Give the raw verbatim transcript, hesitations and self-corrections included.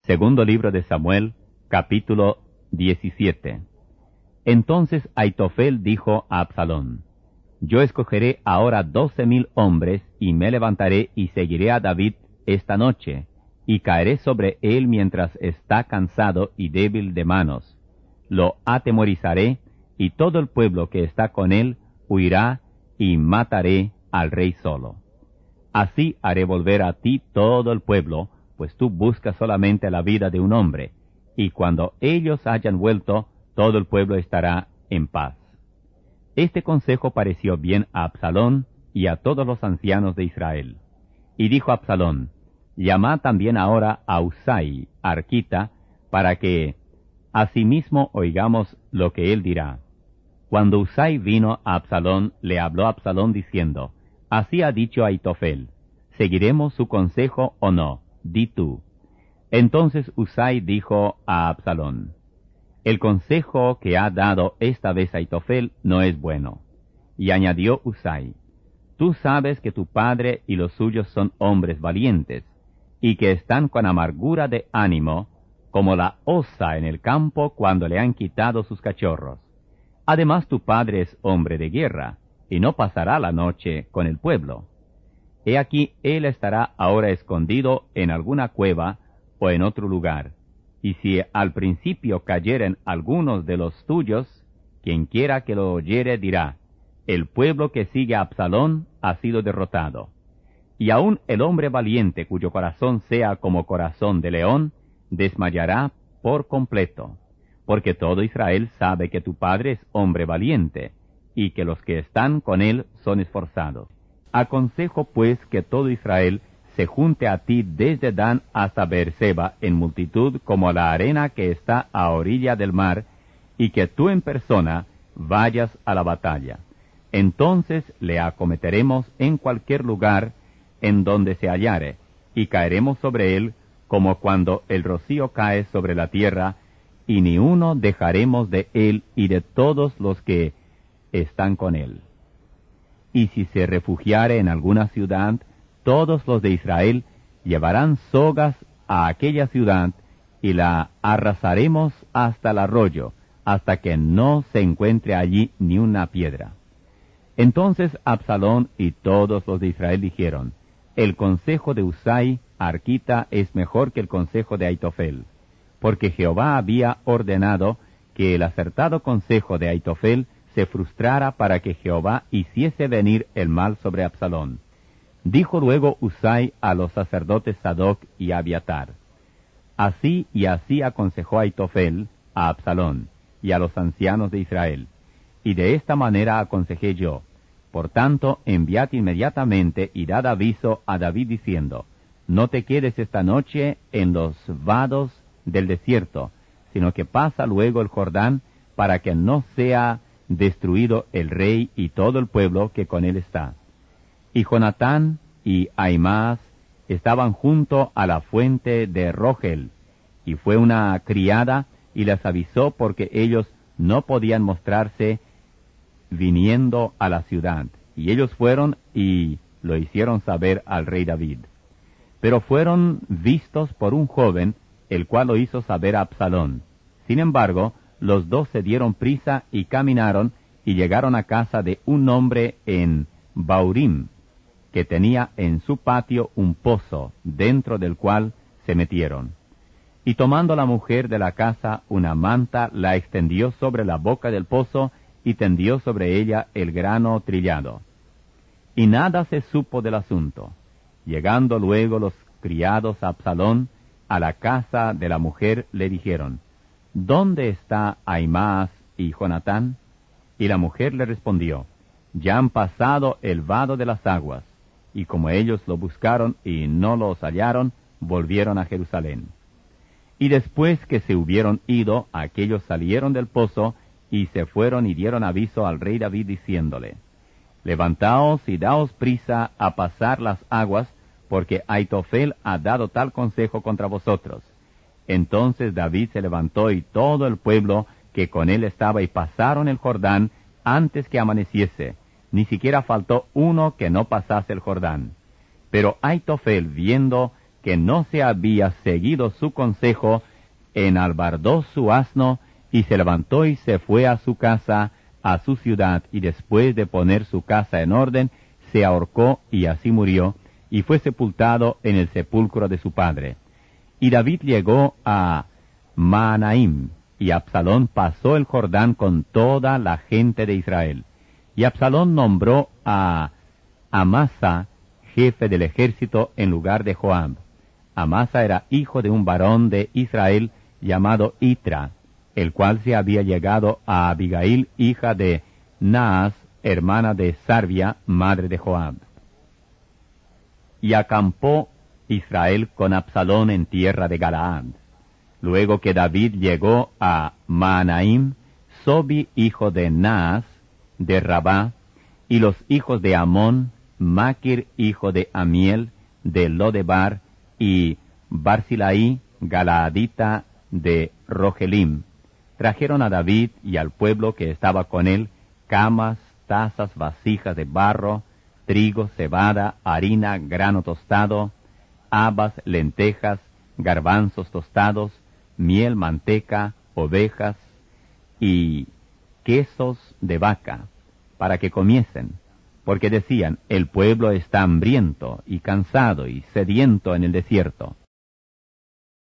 Segundo libro de Samuel, capítulo diecisiete. Entonces Aitofel dijo a Absalón: Yo escogeré ahora doce mil hombres, y me levantaré y seguiré a David esta noche, y caeré sobre él mientras está cansado y débil de manos. Lo atemorizaré, y todo el pueblo que está con él huirá, y mataré al rey solo. Así haré volver a ti todo el pueblo, pues tú buscas solamente la vida de un hombre, y cuando ellos hayan vuelto, todo el pueblo estará en paz. Este consejo pareció bien a Absalón y a todos los ancianos de Israel. Y dijo Absalón: Llamad también ahora a Husai, arquita, para que asimismo oigamos lo que él dirá. Cuando Husai vino a Absalón, le habló a Absalón diciendo: Así ha dicho Aitofel, ¿seguiremos su consejo o no? Di tú. Entonces Husai dijo a Absalón: El consejo que ha dado esta vez Aitofel no es bueno. Y añadió Husai: Tú sabes que tu padre y los suyos son hombres valientes, y que están con amargura de ánimo, como la osa en el campo cuando le han quitado sus cachorros. Además tu padre es hombre de guerra, y no pasará la noche con el pueblo. He aquí él estará ahora escondido en alguna cueva o en otro lugar, y si al principio cayeren algunos de los tuyos, quien quiera que lo oyere dirá: El pueblo que sigue a Absalón ha sido derrotado. Y aun el hombre valiente cuyo corazón sea como corazón de león, desmayará por completo, porque todo Israel sabe que tu padre es hombre valiente, y que los que están con él son esforzados. Aconsejo pues que todo Israel se junte a ti desde Dan hasta Beerseba en multitud como la arena que está a orilla del mar, y que tú en persona vayas a la batalla. Entonces le acometeremos en cualquier lugar en donde se hallare, y caeremos sobre él como cuando el rocío cae sobre la tierra, y ni uno dejaremos de él y de todos los que están con él. Y si se refugiare en alguna ciudad, todos los de Israel llevarán sogas a aquella ciudad, y la arrasaremos hasta el arroyo, hasta que no se encuentre allí ni una piedra. Entonces Absalón y todos los de Israel dijeron: El consejo de Husai, arquita, es mejor que el consejo de Aitofel, porque Jehová había ordenado que el acertado consejo de Aitofel se frustrara para que Jehová hiciese venir el mal sobre Absalón. Dijo luego Husai a los sacerdotes Sadoc y Abiatar: Así y así aconsejó Aitofel a Absalón y a los ancianos de Israel, y de esta manera aconsejé yo. Por tanto, enviad inmediatamente y dad aviso a David diciendo: No te quedes esta noche en los vados del desierto, sino que pasa luego el Jordán, para que no sea destruido el rey y todo el pueblo que con él está. Y Jonatán y Ahimaas estaban junto a la fuente de Rogel, y fue una criada y les avisó porque ellos no podían mostrarse viniendo a la ciudad, y ellos fueron y lo hicieron saber al rey David. Pero fueron vistos por un joven, el cual lo hizo saber a Absalón. Sin embargo, los dos se dieron prisa y caminaron, y llegaron a casa de un hombre en Baurim, que tenía en su patio un pozo, dentro del cual se metieron. Y tomando la mujer de la casa una manta, la extendió sobre la boca del pozo, y tendió sobre ella el grano trillado. Y nada se supo del asunto. Llegando luego los criados a Absalón, a la casa de la mujer, le dijeron: ¿Dónde está Ahimaas y Jonatán? Y la mujer le respondió: Ya han pasado el vado de las aguas. Y como ellos lo buscaron y no los hallaron, volvieron a Jerusalén. Y después que se hubieron ido, aquellos salieron del pozo, y se fueron y dieron aviso al rey David diciéndole: Levantaos y daos prisa a pasar las aguas, porque Aitofel ha dado tal consejo contra vosotros. Entonces David se levantó y todo el pueblo que con él estaba, y pasaron el Jordán antes que amaneciese. Ni siquiera faltó uno que no pasase el Jordán. Pero Aitofel, viendo que no se había seguido su consejo, enalbardó su asno, y se levantó y se fue a su casa, a su ciudad, y después de poner su casa en orden, se ahorcó y así murió, y fue sepultado en el sepulcro de su padre. Y David llegó a Mahanaim, y Absalón pasó el Jordán con toda la gente de Israel. Y Absalón nombró a Amasa jefe del ejército en lugar de Joab. Amasa era hijo de un varón de Israel llamado Itra, el cual se había llegado a Abigail, hija de Naas, hermana de Sarvia, madre de Joab. Y acampó Israel con Absalón en tierra de Galaad. Luego que David llegó a Mahanaim, Sobi, hijo de Naas, de Rabá, y los hijos de Amón, Maquir, hijo de Amiel, de Lodebar, y Barzilai, Galaadita, de Rogelim, trajeron a David y al pueblo que estaba con él camas, tazas, vasijas de barro, trigo, cebada, harina, grano tostado, habas, lentejas, garbanzos tostados, miel, manteca, ovejas y quesos de vaca, para que comiesen, porque decían, el pueblo está hambriento y cansado y sediento en el desierto.